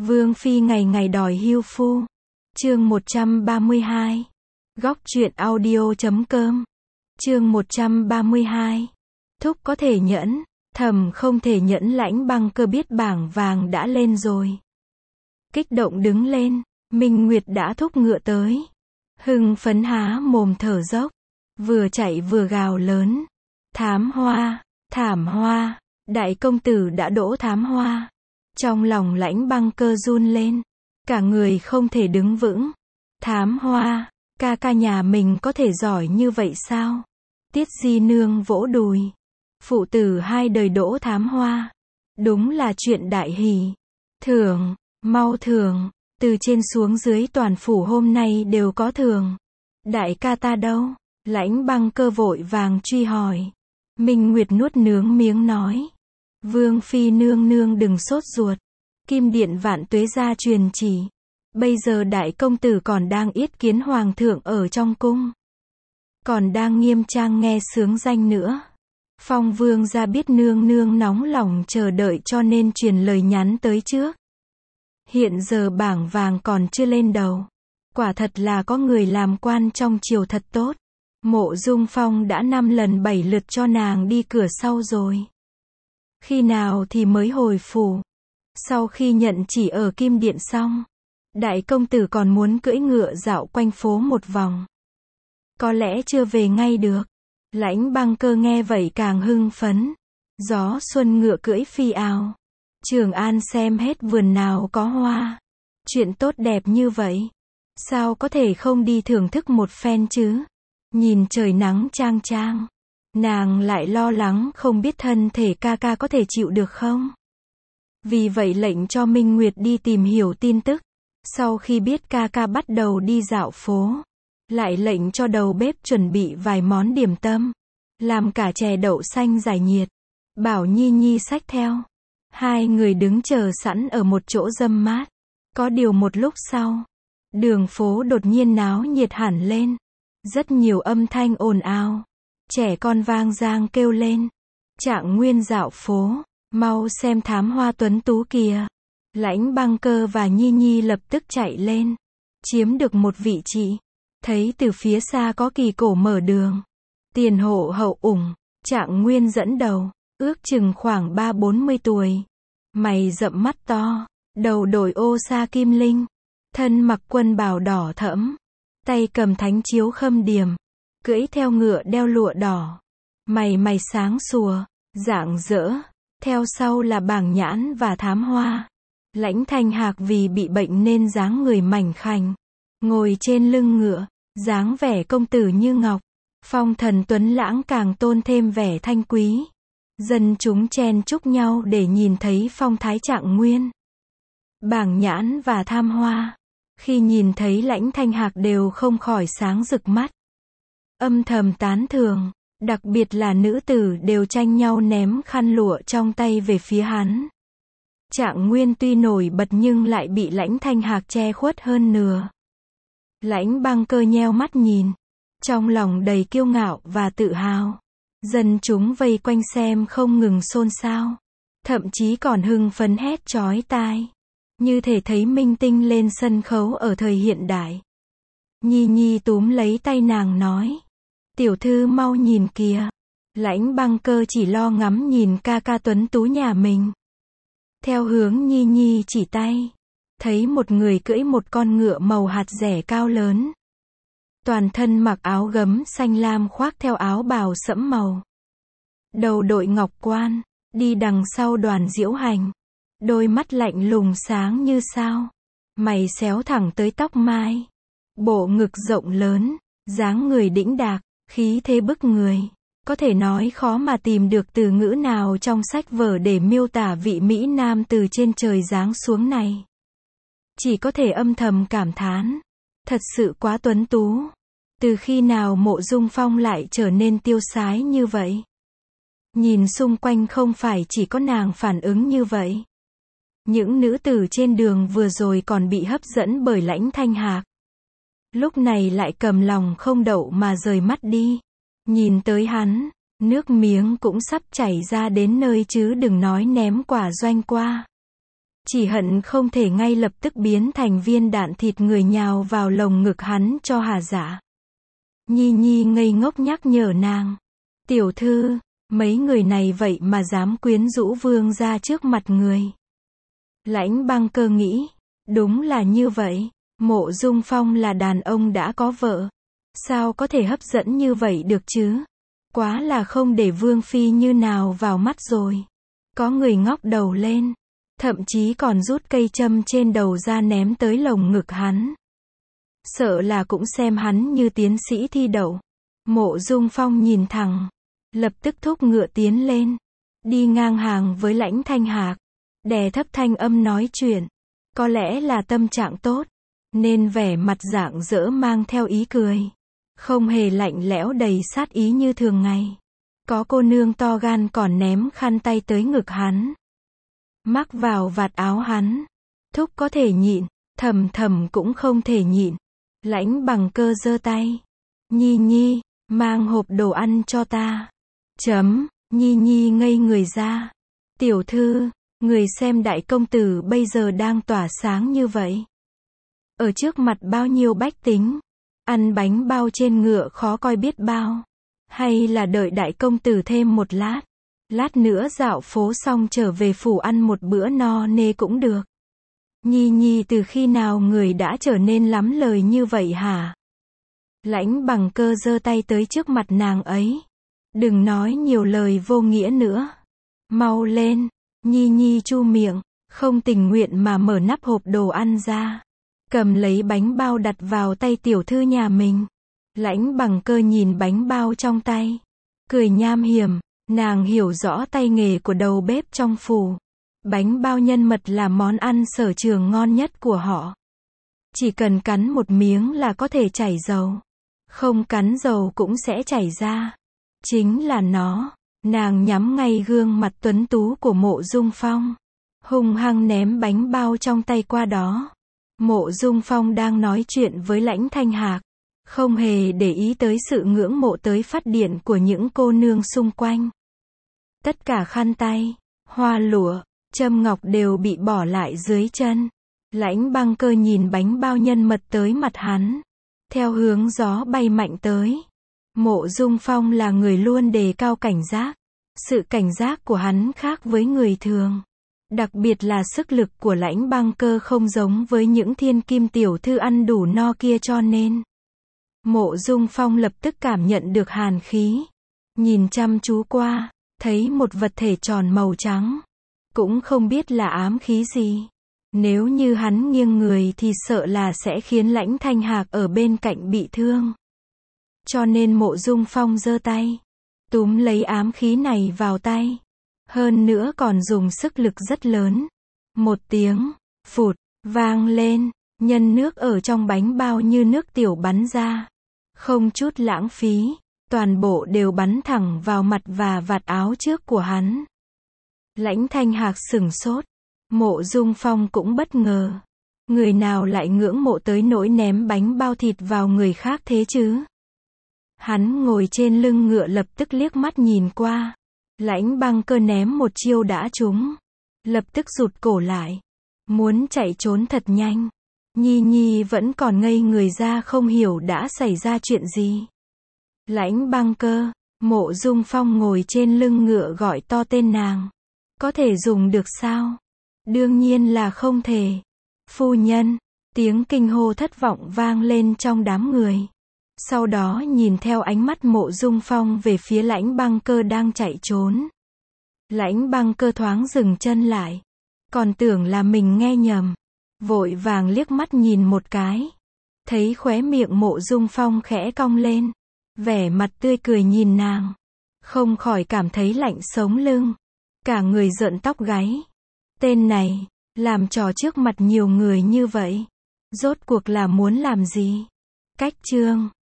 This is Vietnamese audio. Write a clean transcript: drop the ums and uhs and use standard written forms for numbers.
Vương phi ngày ngày đòi hưu phu. Chương 132. Góc truyện audio.com. Chương 132. Thúc có thể nhẫn, thầm không thể nhẫn. Lãnh Băng Cơ biết bảng vàng đã lên rồi. Kích động đứng lên, Minh Nguyệt đã thúc ngựa tới. Hưng phấn há mồm thở dốc, vừa chạy vừa gào lớn. Thám hoa, thảm hoa, đại công tử đã đỗ thám hoa. Trong lòng Lãnh Băng Cơ run lên, cả người không thể đứng vững. Thám hoa, ca ca nhà mình có thể giỏi như vậy sao? Tiết Di Nương vỗ đùi. Phụ tử hai đời đỗ thám hoa. Đúng là chuyện đại hỷ. Thưởng, mau thưởng, từ trên xuống dưới toàn phủ hôm nay đều có thưởng. Đại ca ta đâu? Lãnh Băng Cơ vội vàng truy hỏi. Minh Nguyệt nuốt nướng miếng nói. Vương phi nương nương đừng sốt ruột. Kim điện Vạn Tuế gia truyền chỉ. Bây giờ đại công tử còn đang yết kiến hoàng thượng ở trong cung. Còn đang nghiêm trang nghe sướng danh nữa. Phong vương gia biết nương nương nóng lòng chờ đợi cho nên truyền lời nhắn tới trước. Hiện giờ bảng vàng còn chưa lên đầu. Quả thật là có người làm quan trong triều thật tốt. Mộ Dung Phong đã 5 lần 7 lượt cho nàng đi cửa sau rồi. Khi nào thì mới hồi phủ? Sau khi nhận chỉ ở Kim Điện xong, đại công tử còn muốn cưỡi ngựa dạo quanh phố một vòng. Có lẽ chưa về ngay được. Lãnh Băng Cơ nghe vậy càng hưng phấn. Gió xuân ngựa cưỡi phi ào. Trường An xem hết vườn nào có hoa. Chuyện tốt đẹp như vậy, sao có thể không đi thưởng thức một phen chứ? Nhìn trời nắng chang chang, nàng lại lo lắng không biết thân thể ca ca có thể chịu được không. Vì vậy lệnh cho Minh Nguyệt đi tìm hiểu tin tức. Sau khi biết ca ca bắt đầu đi dạo phố, lại lệnh cho đầu bếp chuẩn bị vài món điểm tâm, làm cả chè đậu xanh giải nhiệt, bảo Nhi Nhi xách theo. Hai người đứng chờ sẵn ở một chỗ râm mát. Có điều một lúc sau, đường phố đột nhiên náo nhiệt hẳn lên. Rất nhiều âm thanh ồn ào, trẻ con vang dang kêu lên. Trạng Nguyên dạo phố, mau xem thám hoa tuấn tú kìa. Lãnh Băng Cơ và Nhi Nhi lập tức chạy lên, chiếm được một vị trí. Thấy từ phía xa có Kỳ Cổ mở đường, tiền hộ hậu ủng. Trạng Nguyên dẫn đầu, ước chừng khoảng 30-40 tuổi. Mày rậm mắt to, đầu đội ô sa kim linh, thân mặc quân bào đỏ thẫm, tay cầm thánh chiếu khâm điềm, cưỡi theo ngựa đeo lụa đỏ. Mày sáng sủa, rạng rỡ. Theo sau là Bảng Nhãn và Thám Hoa. Lãnh Thanh Hạc vì bị bệnh nên dáng người mảnh khảnh, ngồi trên lưng ngựa, dáng vẻ công tử như ngọc. Phong Thần Tuấn Lãng càng tôn thêm vẻ thanh quý. Dân chúng chen chúc nhau để nhìn thấy phong thái Trạng Nguyên. Bảng Nhãn và Tham Hoa, khi nhìn thấy Lãnh Thanh Hạc đều không khỏi sáng rực mắt, âm thầm tán thưởng, đặc biệt là nữ tử đều tranh nhau ném khăn lụa trong tay về phía hắn. Trạng Nguyên tuy nổi bật nhưng lại bị Lãnh Thanh Hạc che khuất hơn nửa. Lãnh Băng Cơ nheo mắt nhìn, trong lòng đầy kiêu ngạo và tự hào. Dân chúng vây quanh xem không ngừng xôn xao, thậm chí còn hưng phấn hét chói tai, như thể thấy minh tinh lên sân khấu ở thời hiện đại. Nhi Nhi túm lấy tay nàng nói, tiểu thư mau nhìn kìa. Lãnh Băng Cơ chỉ lo ngắm nhìn ca ca tuấn tú nhà mình. Theo hướng Nhi Nhi chỉ tay, thấy một người cưỡi một con ngựa màu hạt rẻ cao lớn. Toàn thân mặc áo gấm xanh lam khoác theo áo bào sẫm màu. Đầu đội ngọc quan, đi đằng sau Đoàn Diễu Hành. Đôi mắt lạnh lùng sáng như sao. Mày xéo thẳng tới tóc mai. Bộ ngực rộng lớn, dáng người đĩnh đạc, khí thế bức người. Có thể nói khó mà tìm được từ ngữ nào trong sách vở để miêu tả vị Mỹ Nam từ trên trời giáng xuống này. Chỉ có thể âm thầm cảm thán. Thật sự quá tuấn tú. Từ khi nào Mộ Dung Phong lại trở nên tiêu sái như vậy? Nhìn xung quanh không phải chỉ có nàng phản ứng như vậy. Những nữ tử trên đường vừa rồi còn bị hấp dẫn bởi Lãnh Thanh Hạc. Lúc này lại cầm lòng không đậu mà rời mắt đi. Nhìn tới hắn, nước miếng cũng sắp chảy ra đến nơi chứ đừng nói ném quả doanh qua. Chỉ hận không thể ngay lập tức biến thành viên đạn thịt người nhào vào lồng ngực hắn cho hà dạ. Nhi Nhi ngây ngốc nhắc nhở nàng. Tiểu thư, mấy người này vậy mà dám quyến rũ vương gia trước mặt người. Lãnh Băng Cơ nghĩ, đúng là như vậy, Mộ Dung Phong là đàn ông đã có vợ. Sao có thể hấp dẫn như vậy được chứ? Quá là không để Vương Phi như nào vào mắt rồi. Có người ngóc đầu lên, thậm chí còn rút cây châm trên đầu ra ném tới lồng ngực hắn. Sợ là cũng xem hắn như tiến sĩ thi đậu. Mộ Dung Phong nhìn thẳng, lập tức thúc ngựa tiến lên, đi ngang hàng với Lãnh Thanh Hạc, đè thấp thanh âm nói chuyện. Có lẽ là tâm trạng tốt, nên vẻ mặt rạng rỡ mang theo ý cười, không hề lạnh lẽo đầy sát ý như thường ngày. Có cô nương to gan còn ném khăn tay tới ngực hắn, mắc vào vạt áo hắn. Thúc có thể nhịn, Thầm Thầm cũng không thể nhịn. Lãnh Bằng Cơ giơ tay. Nhi Nhi, mang hộp đồ ăn cho ta. Nhi Nhi ngây người ra. Tiểu thư, người xem đại công tử bây giờ đang tỏa sáng như vậy. Ở trước mặt bao nhiêu bách tính, ăn bánh bao trên ngựa khó coi biết bao. Hay là đợi đại công tử thêm một lát. Lát nữa dạo phố xong trở về phủ ăn một bữa no nê cũng được. Nhi Nhi từ khi nào người đã trở nên lắm lời như vậy hả? Lãnh Bằng Cơ giơ tay tới trước mặt nàng ấy. Đừng nói nhiều lời vô nghĩa nữa. Mau lên. Nhi Nhi chu miệng, không tình nguyện mà mở nắp hộp đồ ăn ra. Cầm lấy bánh bao đặt vào tay tiểu thư nhà mình. Lãnh Bằng Cơ nhìn bánh bao trong tay, cười nham hiểm. Nàng hiểu rõ tay nghề của đầu bếp trong phủ. Bánh bao nhân mật là món ăn sở trường ngon nhất của họ. Chỉ cần cắn một miếng là có thể chảy dầu. Không cắn dầu cũng sẽ chảy ra. Chính là nó. Nàng nhắm ngay gương mặt tuấn tú của Mộ Dung Phong, hung hăng ném bánh bao trong tay qua đó. Mộ Dung Phong đang nói chuyện với Lãnh Thanh Hạc, không hề để ý tới sự ngưỡng mộ tới phát điên của những cô nương xung quanh. Tất cả khăn tay, hoa lụa, châm ngọc đều bị bỏ lại dưới chân. Lãnh Băng Cơ nhìn bánh bao nhân mật tới mặt hắn, theo hướng gió bay mạnh tới. Mộ Dung Phong là người luôn đề cao cảnh giác. Sự cảnh giác của hắn khác với người thường. Đặc biệt là sức lực của Lãnh Băng Cơ không giống với những thiên kim tiểu thư ăn đủ no kia cho nên. Mộ Dung Phong lập tức cảm nhận được hàn khí. Nhìn chăm chú qua, thấy một vật thể tròn màu trắng. Cũng không biết là ám khí gì. Nếu như hắn nghiêng người thì sợ là sẽ khiến Lãnh Thanh Hạc ở bên cạnh bị thương. Cho nên Mộ Dung Phong giơ tay, túm lấy ám khí này vào tay. Hơn nữa còn dùng sức lực rất lớn. Một tiếng, phụt, vang lên, nhân nước ở trong bánh bao như nước tiểu bắn ra. Không chút lãng phí, toàn bộ đều bắn thẳng vào mặt và vạt áo trước của hắn. Lãnh Thanh Hạc sửng sốt. Mộ Dung Phong cũng bất ngờ. Người nào lại ngưỡng mộ tới nỗi ném bánh bao thịt vào người khác thế chứ? Hắn ngồi trên lưng ngựa lập tức liếc mắt nhìn qua. Lãnh Băng Cơ ném một chiêu đã trúng. Lập tức rụt cổ lại. Muốn chạy trốn thật nhanh. Nhi Nhi vẫn còn ngây người ra không hiểu đã xảy ra chuyện gì. Lãnh Băng Cơ, Mộ Dung Phong ngồi trên lưng ngựa gọi to tên nàng. Có thể dùng được sao? Đương nhiên là không thể. Phu nhân, tiếng kinh hô thất vọng vang lên trong đám người. Sau đó nhìn theo ánh mắt Mộ Dung Phong về phía Lãnh Băng Cơ đang chạy trốn. Lãnh Băng Cơ thoáng dừng chân lại. Còn tưởng là mình nghe nhầm. Vội vàng liếc mắt nhìn một cái. Thấy khóe miệng Mộ Dung Phong khẽ cong lên. Vẻ mặt tươi cười nhìn nàng. Không khỏi cảm thấy lạnh sống lưng. Cả người rợn tóc gáy. Tên này, làm trò trước mặt nhiều người như vậy. Rốt cuộc là muốn làm gì? Cách chương